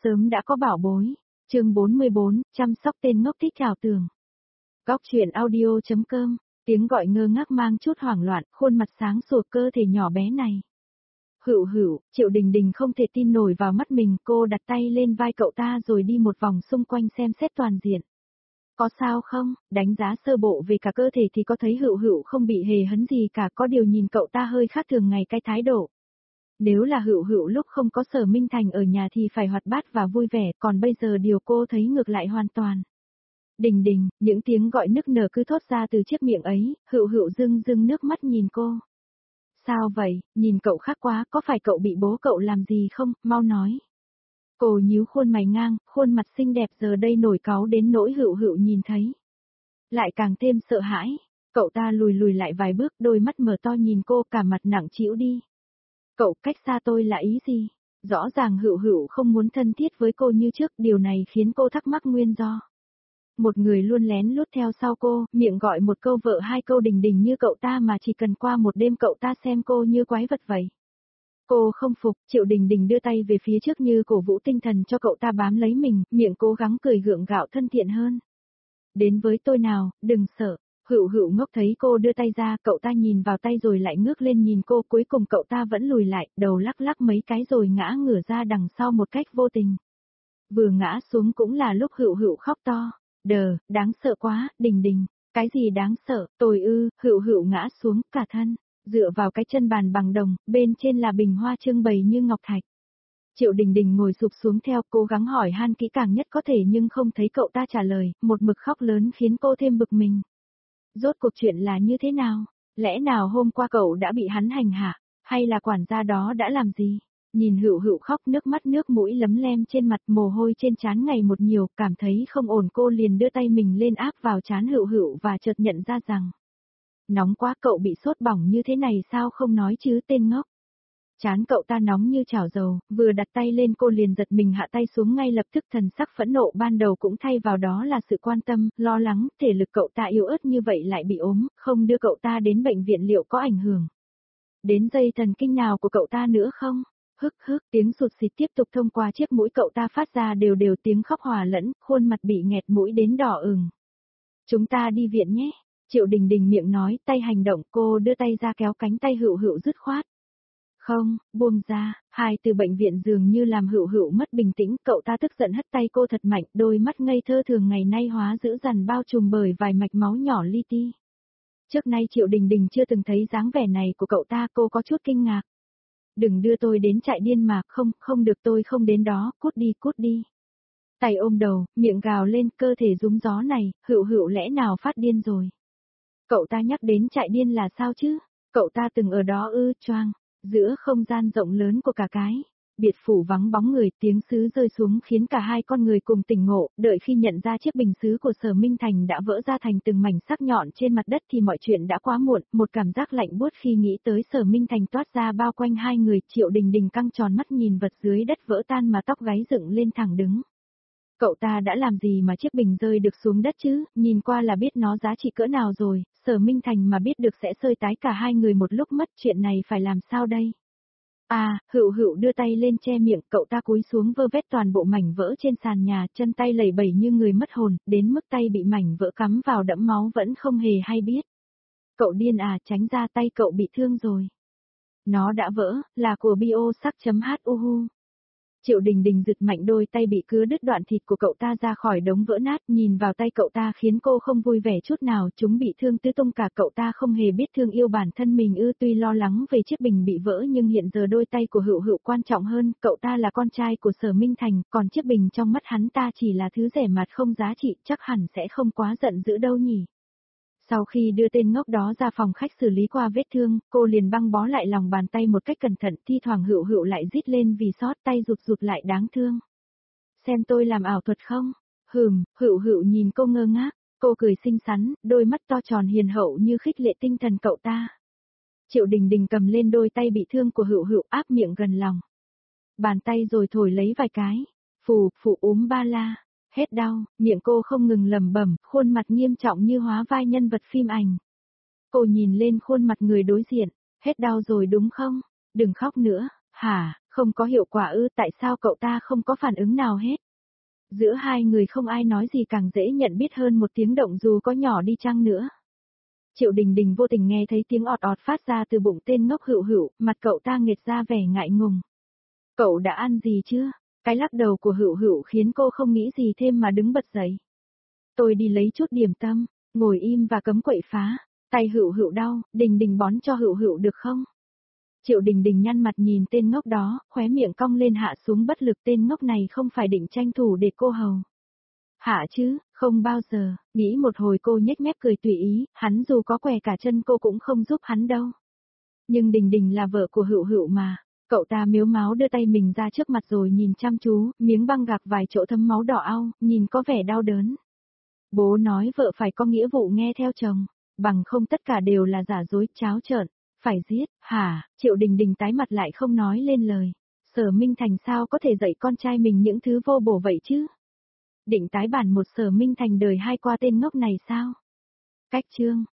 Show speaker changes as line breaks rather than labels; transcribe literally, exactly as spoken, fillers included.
sớm đã có bảo bối. Chương bốn mươi bốn, chăm sóc tên ngốc thích ảo tưởng. Góc truyện audio.com, tiếng gọi ngơ ngác mang chút hoảng loạn, khuôn mặt sáng sủa cơ thể nhỏ bé này. Hửu hửu, Triệu Đình Đình không thể tin nổi vào mắt mình, cô đặt tay lên vai cậu ta rồi đi một vòng xung quanh xem xét toàn diện. Có sao không, đánh giá sơ bộ về cả cơ thể thì có thấy Hửu Hửu không bị hề hấn gì cả, có điều nhìn cậu ta hơi khác thường ngày cái thái độ. Nếu là Hửu Hửu lúc không có Sở Minh Thành ở nhà thì phải hoạt bát và vui vẻ, còn bây giờ điều cô thấy ngược lại hoàn toàn. Đình Đình, những tiếng gọi nức nở cứ thốt ra từ chiếc miệng ấy, Hửu Hửu rưng rưng nước mắt nhìn cô. Sao vậy, nhìn cậu khác quá, có phải cậu bị bố cậu làm gì không, mau nói. Cô nhíu khuôn mày ngang, khuôn mặt xinh đẹp giờ đây nổi cáu đến nỗi Hửu Hửu nhìn thấy. Lại càng thêm sợ hãi, cậu ta lùi lùi lại vài bước, đôi mắt mở to nhìn cô, cả mặt nặng trĩu đi. Cậu cách xa tôi là ý gì? Rõ ràng Hửu Hửu không muốn thân thiết với cô như trước, điều này khiến cô thắc mắc nguyên do. Một người luôn lén lút theo sau cô, miệng gọi một câu vợ hai câu Đình Đình như cậu ta mà chỉ cần qua một đêm cậu ta xem cô như quái vật vậy. Cô không phục, Triệu Đình Đình đưa tay về phía trước như cổ vũ tinh thần cho cậu ta bám lấy mình, miệng cố gắng cười gượng gạo thân thiện hơn. Đến với tôi nào, đừng sợ. Hửu Hửu ngốc thấy cô đưa tay ra, cậu ta nhìn vào tay rồi lại ngước lên nhìn cô, cuối cùng cậu ta vẫn lùi lại, đầu lắc lắc mấy cái rồi ngã ngửa ra đằng sau một cách vô tình. Vừa ngã xuống cũng là lúc Hửu Hửu khóc to. Đờ, đáng sợ quá, Đình Đình, cái gì đáng sợ, tôi ư, Hửu Hửu ngã xuống, cả thân, dựa vào cái chân bàn bằng đồng, bên trên là bình hoa trưng bày như ngọc thạch. Triệu Đình Đình ngồi sụp xuống theo, cố gắng hỏi han kỹ càng nhất có thể nhưng không thấy cậu ta trả lời, một mực khóc lớn khiến cô thêm bực mình. Rốt cuộc chuyện là như thế nào? Lẽ nào hôm qua cậu đã bị hắn hành hạ, hay là quản gia đó đã làm gì? Nhìn Hửu Hửu khóc, nước mắt nước mũi lấm lem trên mặt, mồ hôi trên trán ngày một nhiều, cảm thấy không ổn, cô liền đưa tay mình lên áp vào trán Hửu Hửu và chợt nhận ra rằng nóng quá, cậu bị sốt bỏng như thế này sao không nói chứ, tên ngốc. Trán cậu ta nóng như chảo dầu, vừa đặt tay lên cô liền giật mình hạ tay xuống ngay lập tức, thần sắc phẫn nộ ban đầu cũng thay vào đó là sự quan tâm, lo lắng, thể lực cậu ta yếu ớt như vậy lại bị ốm, không đưa cậu ta đến bệnh viện liệu có ảnh hưởng đến dây thần kinh nào của cậu ta nữa không? Hức hức, tiếng sụt xịt tiếp tục thông qua chiếc mũi cậu ta phát ra đều đều, tiếng khóc hòa lẫn, khuôn mặt bị nghẹt mũi đến đỏ ửng. Chúng ta đi viện nhé. Triệu Đình Đình miệng nói, tay hành động, cô đưa tay ra kéo cánh tay Hửu Hửu dứt khoát. Không, buông ra, hai từ bệnh viện dường như làm Hửu Hửu mất bình tĩnh, cậu ta tức giận hất tay cô thật mạnh, đôi mắt ngây thơ thường ngày nay hóa dữ dằn bao trùm bởi vài mạch máu nhỏ li ti. Trước nay Triệu Đình Đình chưa từng thấy dáng vẻ này của cậu ta, cô có chút kinh ngạc. Đừng đưa tôi đến trại điên mà, không, không được, tôi không đến đó, cút đi, cút đi. Tay ôm đầu, miệng gào lên, cơ thể rúng gió này, Hửu Hửu lẽ nào phát điên rồi. Cậu ta nhắc đến trại điên là sao chứ? Cậu ta từng ở đó ư, choang. Giữa không gian rộng lớn của cả cái biệt phủ vắng bóng người, tiếng sứ rơi xuống khiến cả hai con người cùng tỉnh ngộ, đợi khi nhận ra chiếc bình sứ của Sở Minh Thành đã vỡ ra thành từng mảnh sắc nhọn trên mặt đất thì mọi chuyện đã quá muộn, một cảm giác lạnh buốt khi nghĩ tới Sở Minh Thành toát ra bao quanh hai người, Triệu Đình Đình căng tròn mắt nhìn vật dưới đất vỡ tan mà tóc gáy dựng lên thẳng đứng. Cậu ta đã làm gì mà chiếc bình rơi được xuống đất chứ, nhìn qua là biết nó giá trị cỡ nào rồi, Sở Minh Thành mà biết được sẽ sơi tái cả hai người một lúc mất, chuyện này phải làm sao đây? À, Hửu Hửu đưa tay lên che miệng, cậu ta cúi xuống vơ vét toàn bộ mảnh vỡ trên sàn nhà, chân tay lẩy bẩy như người mất hồn, đến mức tay bị mảnh vỡ cắm vào đẫm máu vẫn không hề hay biết. Cậu điên à, tránh ra, tay cậu bị thương rồi. Nó đã vỡ, là của biosac.hu. Triệu Đình Đình giật mạnh đôi tay bị cứa đứt đoạn thịt của cậu ta ra khỏi đống vỡ nát, nhìn vào tay cậu ta khiến cô không vui vẻ chút nào, chúng bị thương tứ tung cả, cậu ta không hề biết thương yêu bản thân mình ư, tuy lo lắng về chiếc bình bị vỡ nhưng hiện giờ đôi tay của Hửu Hửu quan trọng hơn, cậu ta là con trai của Sở Minh Thành, còn chiếc bình trong mắt hắn ta chỉ là thứ rẻ mạt không giá trị, chắc hẳn sẽ không quá giận dữ đâu nhỉ. Sau khi đưa tên ngốc đó ra phòng khách xử lý qua vết thương, cô liền băng bó lại lòng bàn tay một cách cẩn thận, thi thoảng Hửu Hửu lại rít lên vì xót, tay rụt rụt lại đáng thương. Xem tôi làm ảo thuật không? Hừm, Hửu Hửu nhìn cô ngơ ngác, cô cười xinh xắn, đôi mắt to tròn hiền hậu như khích lệ tinh thần cậu ta. Triệu Đình Đình cầm lên đôi tay bị thương của Hửu Hửu áp miệng gần lòng. Bàn tay rồi thổi lấy vài cái, phù, phù úm ba la. Hết đau, miệng cô không ngừng lẩm bẩm, khuôn mặt nghiêm trọng như hóa vai nhân vật phim ảnh. Cô nhìn lên khuôn mặt người đối diện, hết đau rồi đúng không? Đừng khóc nữa, hả, Không có hiệu quả ư, tại sao cậu ta không có phản ứng nào hết? Giữa hai người không ai nói gì càng dễ nhận biết hơn một tiếng động dù có nhỏ đi chăng nữa. Triệu Đình Đình vô tình nghe thấy tiếng ọt ọt phát ra từ bụng tên ngốc Hựu Hựu, mặt cậu ta nghệt ra vẻ ngại ngùng. Cậu đã ăn gì chưa? Cái lắc đầu của Hựu Hựu khiến cô không nghĩ gì thêm mà đứng bật dậy. Tôi đi lấy chút điểm tâm, ngồi im và cấm quậy phá. Tay Hựu Hựu đau, Đình Đình bón cho Hựu Hựu được không? Triệu Đình Đình nhăn mặt nhìn tên ngốc đó, khóe miệng cong lên hạ xuống bất lực, tên ngốc này không phải định tranh thủ để cô hầu. Hạ chứ, không bao giờ, nghĩ một hồi cô nhếch mép cười tùy ý, hắn dù có què cả chân cô cũng không giúp hắn đâu. Nhưng Đình Đình là vợ của Hựu Hựu mà, cậu ta miếu máu đưa tay mình ra trước mặt rồi nhìn chăm chú, miếng băng gạc vài chỗ thấm máu đỏ au, nhìn có vẻ đau đớn. Bố nói vợ phải có nghĩa vụ nghe theo chồng, bằng không tất cả đều là giả dối, tráo trợn. Phải giết, hả? Triệu Đình Đình tái mặt lại không nói lên lời. Sở Minh Thành sao có thể dạy con trai mình những thứ vô bổ vậy chứ? Định tái bản một Sở Minh Thành đời hai qua tên ngốc này sao? Cách chương.